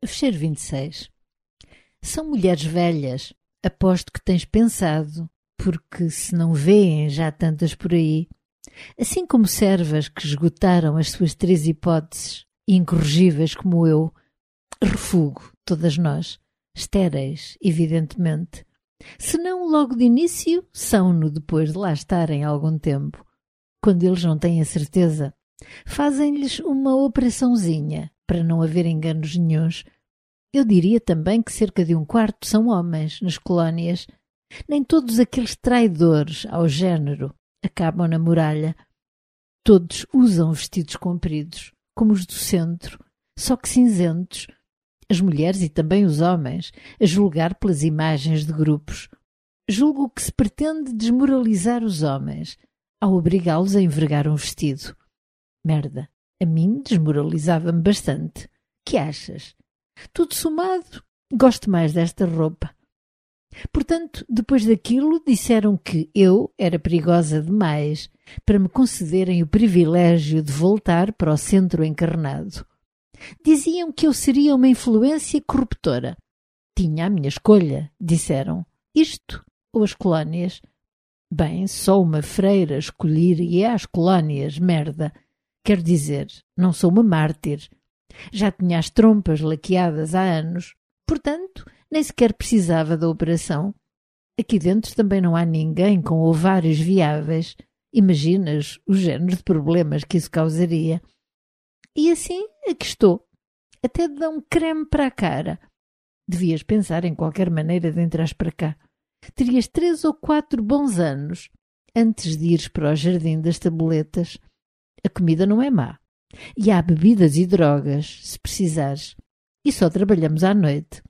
Fecheiro 26. São mulheres velhas. Aposto que tens pensado, porque se não vêem já tantas por aí. Assim como servas que esgotaram as suas 3 hipóteses, incorrigíveis como eu, refugo todas nós, estéreis, evidentemente. Se não logo de início, são-no depois de lá estarem algum tempo. Quando eles não têm a certeza, fazem-lhes uma operaçãozinha, para não haver enganos nenhuns. Eu diria também que cerca de 1/4 são homens nas colónias. Nem todos aqueles traidores ao género acabam na muralha. Todos usam vestidos compridos, como os do centro, só que cinzentos. As mulheres e também os homens, a julgar pelas imagens de grupos. Julgo que se pretende desmoralizar os homens, ao obrigá-los a envergar um vestido. Merda, a mim desmoralizava-me bastante. Que achas? Tudo somado, gosto mais desta roupa. Portanto, depois daquilo, disseram que eu era perigosa demais para me concederem o privilégio de voltar para o centro encarnado. Diziam que eu seria uma influência corruptora. Tinha a minha escolha, disseram. Isto ou as colónias? Bem, só uma freira escolheria as colónias, merda. Quero dizer, não sou uma mártir. Já tinha as trompas laqueadas há anos. Portanto, nem sequer precisava da operação. Aqui dentro também não há ninguém com ovários viáveis. Imaginas o género de problemas que isso causaria. E assim, aqui estou. Até de dar um creme para a cara. Devias pensar em qualquer maneira de entrares para cá. Terias 3 ou 4 bons anos antes de ires para o jardim das tabuletas. A comida não é má. E há bebidas e drogas, se precisares. E só trabalhamos à noite.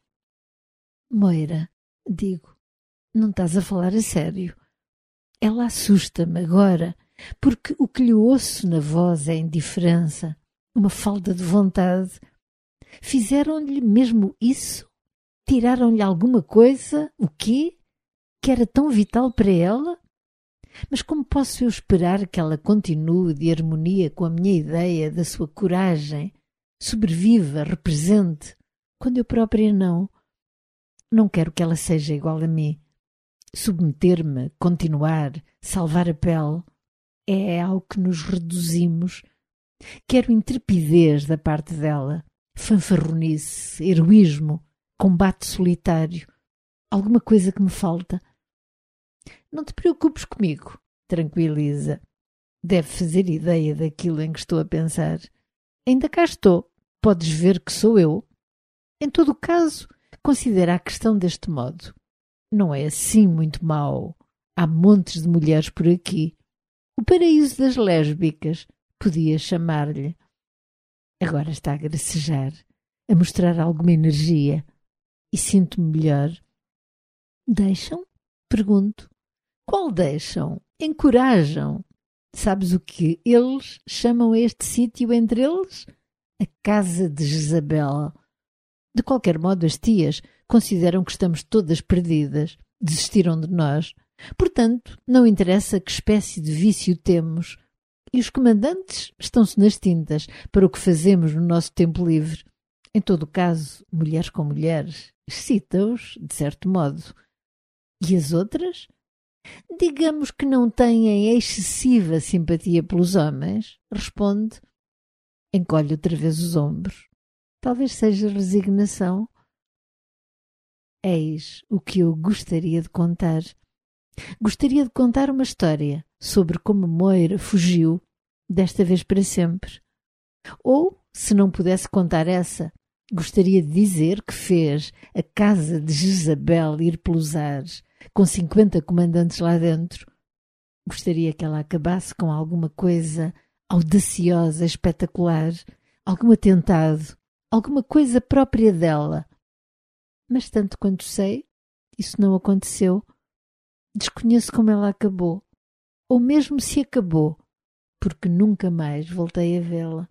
Moira, digo, não estás a falar a sério. Ela assusta-me agora, porque o que lhe ouço na voz é indiferença, uma falta de vontade. Fizeram-lhe mesmo isso? Tiraram-lhe alguma coisa? O quê? Que era tão vital para ela? Mas como posso eu esperar que ela continue de harmonia com a minha ideia da sua coragem, sobreviva, represente, quando eu própria não? Não quero que ela seja igual a mim. Submeter-me, continuar, salvar a pele, é ao que nos reduzimos. Quero intrepidez da parte dela, fanfarronice, heroísmo, combate solitário, alguma coisa que me falta. Não te preocupes comigo, tranquiliza. Deve fazer ideia daquilo em que estou a pensar. Ainda cá estou, podes ver que sou eu. Em todo o caso, considera a questão deste modo. Não é assim muito mau. Há montes de mulheres por aqui. O paraíso das lésbicas, podia chamar-lhe. Agora está a gracejar, a mostrar alguma energia. E sinto-me melhor. Deixam? Pergunto. Qual deixam? Encorajam. Sabes o que eles chamam este sítio entre eles? A casa de Jezabel. De qualquer modo, as tias consideram que estamos todas perdidas. Desistiram de nós. Portanto, não interessa que espécie de vício temos. E os comandantes estão-se nas tintas para o que fazemos no nosso tempo livre. Em todo o caso, mulheres com mulheres, excita-os, de certo modo. E as outras? Digamos que não têm excessiva simpatia pelos homens, responde. Encolhe outra vez os ombros. Talvez seja resignação. Eis o que eu gostaria de contar. Gostaria de contar uma história sobre como Moira fugiu, desta vez para sempre. Ou, se não pudesse contar essa, gostaria de dizer que fez a casa de Jezabel ir pelos ares, com 50 comandantes lá dentro. Gostaria que ela acabasse com alguma coisa audaciosa, espetacular, algum atentado, alguma coisa própria dela. Mas tanto quanto sei, isso não aconteceu. Desconheço como ela acabou, ou mesmo se acabou, porque nunca mais voltei a vê-la.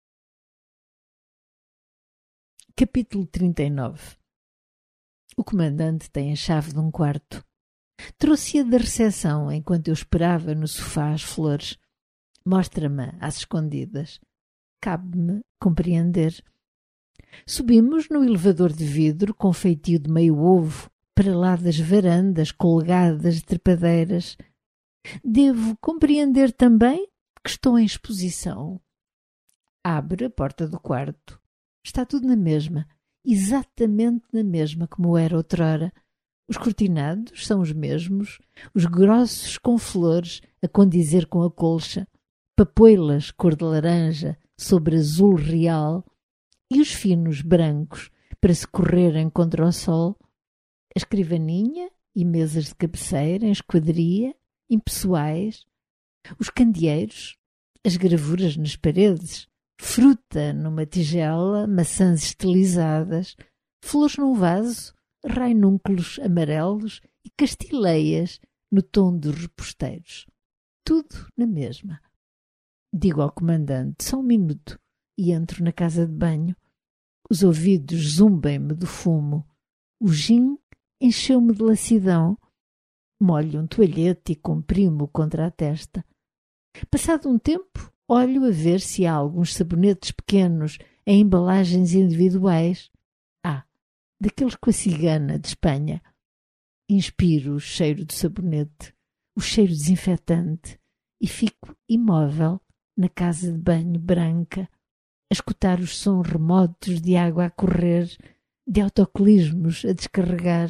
Capítulo 39. O comandante tem a chave de um quarto. Trouxe-a da recepção enquanto eu esperava no sofá as flores. Mostra-me às escondidas. Cabe-me compreender. Subimos no elevador de vidro com feitio de meio ovo, para lá das varandas colgadas de trepadeiras. Devo compreender também que estou em exposição. Abre a porta do quarto. Está tudo na mesma, exatamente na mesma como era outrora. Os cortinados são os mesmos, os grossos com flores a condizer com a colcha, papoilas cor de laranja sobre azul real e os finos brancos para se correrem contra o sol, a escrivaninha e mesas de cabeceira em esquadria, impessoais, os candeeiros, as gravuras nas paredes, fruta numa tigela, maçãs estilizadas, flores num vaso, rainúnculos amarelos e castileias no tom dos reposteiros. Tudo na mesma. Digo ao comandante, só um minuto, e entro na casa de banho. Os ouvidos zumbem-me do fumo. O gin encheu-me de lassidão. Molho um toalhete e comprimo contra a testa. Passado um tempo, olho a ver se há alguns sabonetes pequenos em embalagens individuais. Daqueles com a cigana de Espanha. Inspiro o cheiro do sabonete, o cheiro desinfetante, e fico imóvel na casa de banho branca, a escutar os sons remotos de água a correr, de autocolismos a descarregar.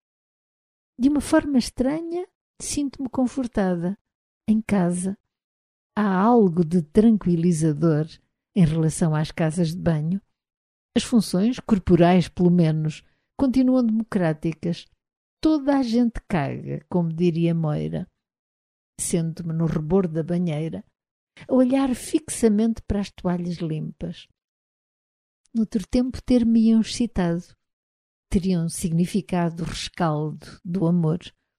De uma forma estranha, sinto-me confortada. Em casa, há algo de tranquilizador em relação às casas de banho. As funções corporais, pelo menos, continuam democráticas. Toda a gente caga, como diria Moira. Sento-me no rebordo da banheira, a olhar fixamente para as toalhas limpas. Noutro tempo ter-me-iam excitado. Teriam significado o rescaldo do amor.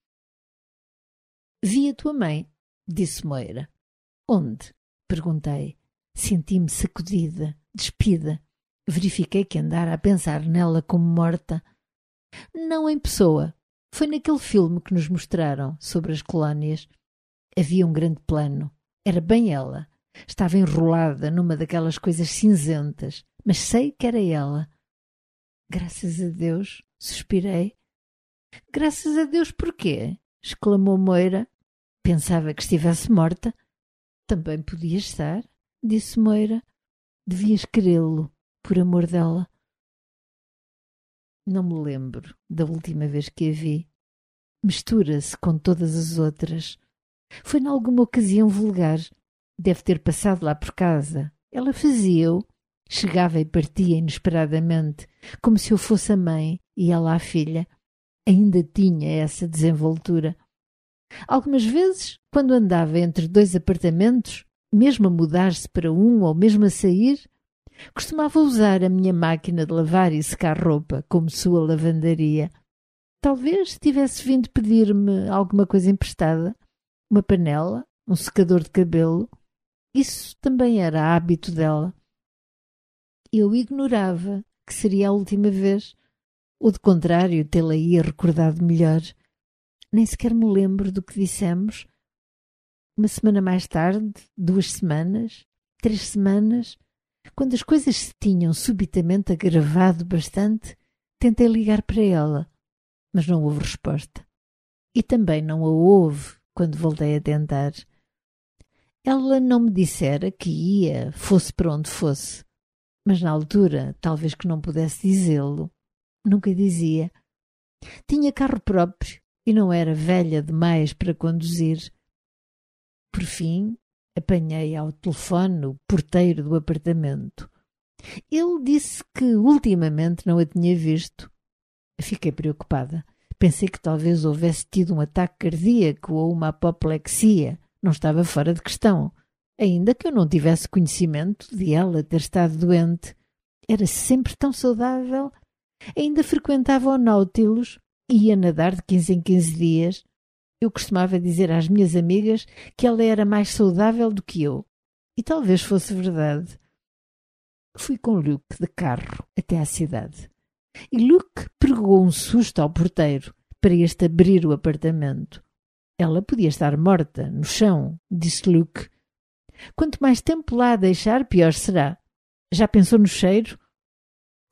Vi a tua mãe, disse Moira. Onde? Perguntei. Senti-me sacudida, despida. Verifiquei que andara a pensar nela como morta. Não em pessoa. Foi naquele filme que nos mostraram sobre as colónias. Havia um grande plano. Era bem ela. Estava enrolada numa daquelas coisas cinzentas, mas sei que era ela. Graças a Deus, suspirei. Graças a Deus porquê? Exclamou Moira. Pensava que estivesse morta. Também podia estar, disse Moira. Devias querê-lo. Por amor dela. Não me lembro da última vez que a vi. Mistura-se com todas as outras. Foi em alguma ocasião vulgar. Deve ter passado lá por casa. Ela fazia-o. Chegava e partia inesperadamente, como se eu fosse a mãe e ela a filha. Ainda tinha essa desenvoltura. Algumas vezes, quando andava entre dois apartamentos, mesmo a mudar-se para um ou mesmo a sair, costumava usar a minha máquina de lavar e secar roupa como sua lavandaria. Talvez tivesse vindo pedir-me alguma coisa emprestada, uma panela, um secador de cabelo. Isso também era hábito dela. Eu ignorava que seria a última vez, ou de contrário, tê-la-ia recordado melhor. Nem sequer me lembro do que dissemos. Uma semana mais tarde, 2 semanas, 3 semanas, quando as coisas se tinham subitamente agravado bastante, tentei ligar para ela, mas não houve resposta. E também não a houve quando voltei a tentar. Ela não me dissera que ia, fosse para onde fosse, mas na altura talvez que não pudesse dizê-lo. Nunca dizia. Tinha carro próprio e não era velha demais para conduzir. Por fim, apanhei ao telefone o porteiro do apartamento. Ele disse que ultimamente não a tinha visto. Fiquei preocupada. Pensei que talvez houvesse tido um ataque cardíaco ou uma apoplexia. Não estava fora de questão. Ainda que eu não tivesse conhecimento de ela ter estado doente. Era sempre tão saudável. Ainda frequentava o Nautilus e ia nadar de 15 em 15 dias. Eu costumava dizer às minhas amigas que ela era mais saudável do que eu. E talvez fosse verdade. Fui com Luke de carro até à cidade. E Luke pregou um susto ao porteiro para este abrir o apartamento. Ela podia estar morta, no chão, disse Luke. Quanto mais tempo lá a deixar, pior será. Já pensou no cheiro?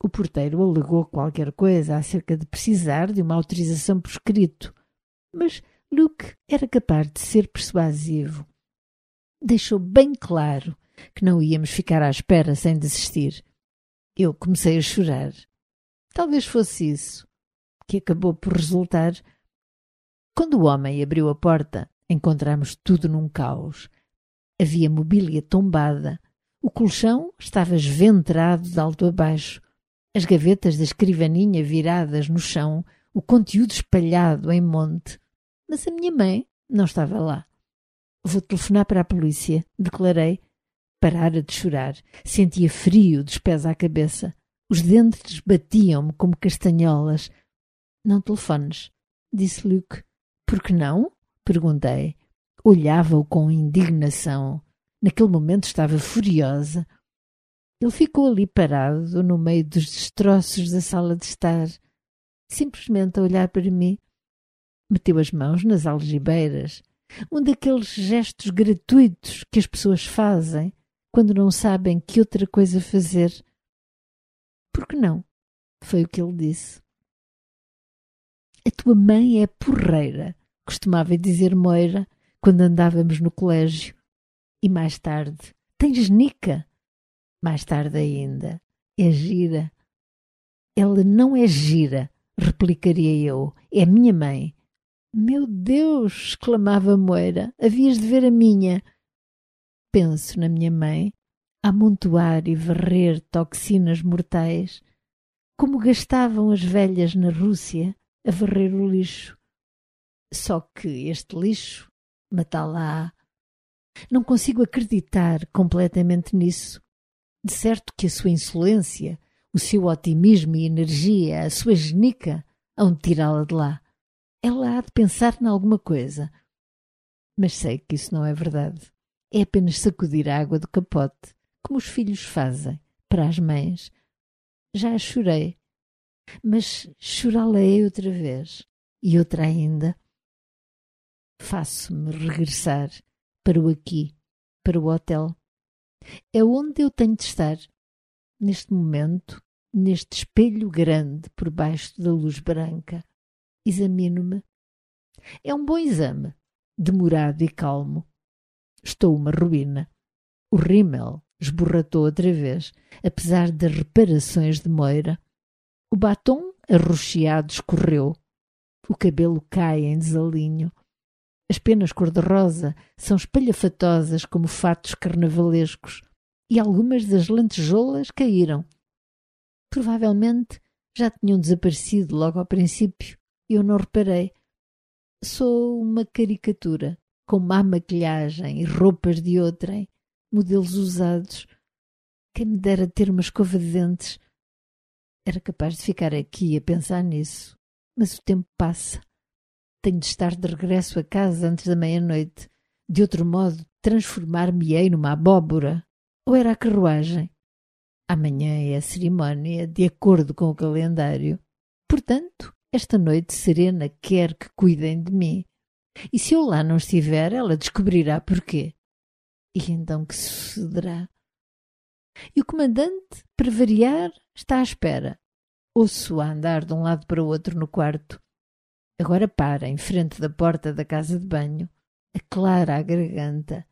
O porteiro alegou qualquer coisa acerca de precisar de uma autorização por escrito, mas Luke era capaz de ser persuasivo. Deixou bem claro que não íamos ficar à espera sem desistir. Eu comecei a chorar. Talvez fosse isso que acabou por resultar. Quando o homem abriu a porta, encontramos tudo num caos. Havia mobília tombada. O colchão estava esventrado de alto a baixo. As gavetas da escrivaninha viradas no chão, o conteúdo espalhado em monte. Mas a minha mãe não estava lá. Vou telefonar para a polícia, declarei. Parara de chorar. Sentia frio dos pés à cabeça. Os dentes batiam-me como castanholas. Não telefones, disse Luke. Por que não? Perguntei. Olhava-o com indignação. Naquele momento estava furiosa. Ele ficou ali parado, no meio dos destroços da sala de estar, simplesmente a olhar para mim. Meteu as mãos nas algibeiras, um daqueles gestos gratuitos que as pessoas fazem quando não sabem que outra coisa fazer. Por que não? Foi o que ele disse. A tua mãe é porreira, costumava dizer Moira quando andávamos no colégio. E mais tarde, tens nica? Mais tarde ainda, é gira. Ela não é gira, replicaria eu, é minha mãe. Meu Deus, exclamava Moira, havias de ver a minha. Penso na minha mãe, a amontoar e varrer toxinas mortais, como gastavam as velhas na Rússia a varrer o lixo. Só que este lixo, matá-la-á. Não consigo acreditar completamente nisso. De certo que a sua insolência, o seu otimismo e energia, a sua genica, hão de tirá-la de lá. Ela há de pensar em alguma coisa. Mas sei que isso não é verdade. É apenas sacudir a água do capote, como os filhos fazem, para as mães. Já a chorei, mas chorá-la-ei outra vez, e outra ainda. Faço-me regressar para o aqui, para o hotel. É onde eu tenho de estar, neste momento, neste espelho grande por baixo da luz branca. Examino-me. É um bom exame, demorado e calmo. Estou uma ruína. O rímel esborratou outra vez, apesar das reparações de Moira. O batom arroxeado escorreu. O cabelo cai em desalinho. As penas cor-de-rosa são espalhafatosas como fatos carnavalescos e algumas das lantejoulas caíram. Provavelmente já tinham desaparecido logo ao princípio e eu não reparei. Sou uma caricatura, com má maquilhagem e roupas de outrem, modelos usados. Quem me dera ter uma escova de dentes. Era capaz de ficar aqui a pensar nisso, mas o tempo passa. Tenho de estar de regresso a casa antes da meia-noite. De outro modo, transformar-me-ei numa abóbora. Ou era a carruagem? Amanhã é a cerimónia, de acordo com o calendário. Portanto, esta noite serena quer que cuidem de mim. E se eu lá não estiver, ela descobrirá porquê. E então que sucederá? E o comandante, para variar, está à espera. Ouço-o a andar de um lado para o outro no quarto. Agora para, em frente da porta da casa de banho, aclara a garganta,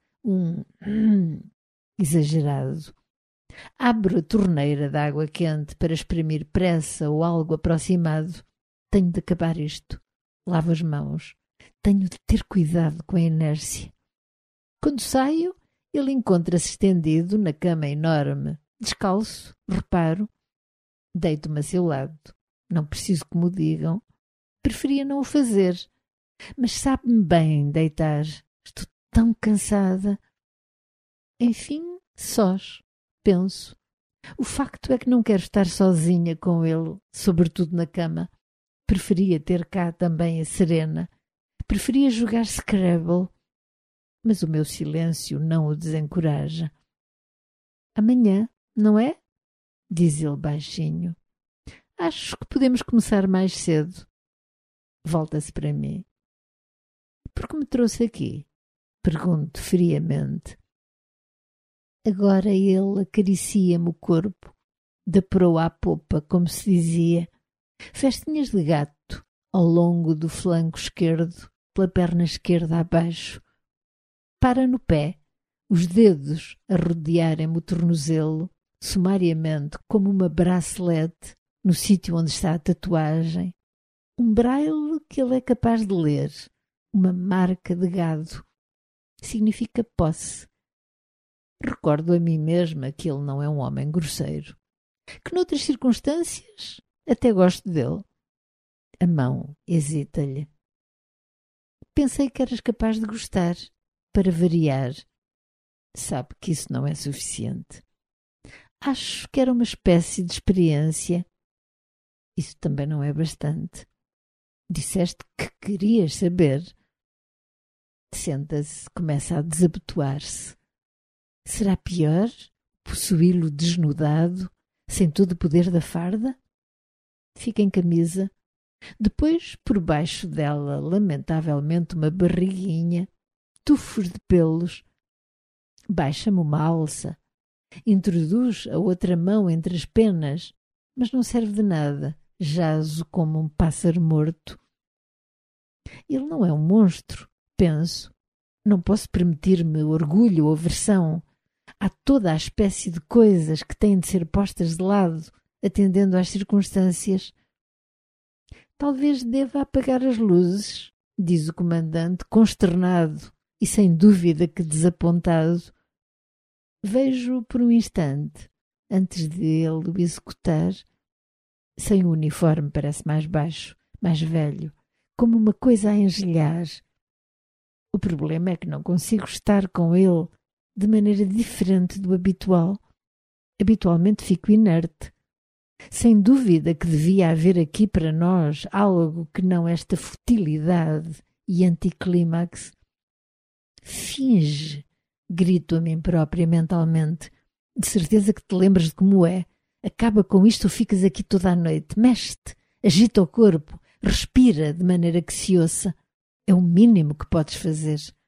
exagerado. Abro a torneira de água quente para exprimir pressa ou algo aproximado. Tenho de acabar isto. Lavo as mãos. Tenho de ter cuidado com a inércia. Quando saio, ele encontra-se estendido na cama enorme. Descalço, reparo. Deito-me a seu lado. Não preciso que me o digam. Preferia não o fazer, mas sabe-me bem deitar. Estou tão cansada. Enfim, sós, penso. O facto é que não quero estar sozinha com ele, sobretudo na cama. Preferia ter cá também a Serena. Preferia jogar Scrabble. Mas o meu silêncio não o desencoraja. Amanhã, não é? Diz ele baixinho. Acho que podemos começar mais cedo. Volta-se para mim. Por que me trouxe aqui? Pergunto friamente. Agora ele acaricia-me o corpo, da proa à popa, como se dizia, festinhas de gato ao longo do flanco esquerdo, pela perna esquerda abaixo. Para no pé, os dedos a rodearem-me o tornozelo, sumariamente, como uma bracelete, no sítio onde está a tatuagem. Um braille que ele é capaz de ler, uma marca de gado. Significa posse. Recordo a mim mesma que ele não é um homem grosseiro, que noutras circunstâncias até gosto dele. A mão hesita-lhe. Pensei que eras capaz de gostar, para variar. Sabe que isso não é suficiente. Acho que era uma espécie de experiência. Isso também não é bastante. Disseste que querias saber. Senta-se, começa a desabotoar-se. Será pior possuí-lo desnudado, sem todo o poder da farda? Fica em camisa. Depois, por baixo dela, lamentavelmente, uma barriguinha, tufos de pelos. Baixa-me uma alça. Introduz a outra mão entre as penas, mas não serve de nada. Jazo como um pássaro morto. Ele não é um monstro, penso. Não posso permitir-me orgulho ou aversão. Há toda a espécie de coisas que têm de ser postas de lado, atendendo às circunstâncias. Talvez deva apagar as luzes, diz o comandante, consternado e sem dúvida que desapontado. Vejo por um instante, antes de ele o executar. Sem o uniforme parece mais baixo, mais velho, como uma coisa a engelhar. O problema é que não consigo estar com ele de maneira diferente do habitual. Habitualmente fico inerte. Sem dúvida que devia haver aqui para nós algo que não esta futilidade e anticlímax. Finge, grito a mim própria mentalmente. De certeza que te lembras de como é. Acaba com isto ou ficas aqui toda a noite. Mexe-te, agita o corpo, respira de maneira que se ouça. É o mínimo que podes fazer.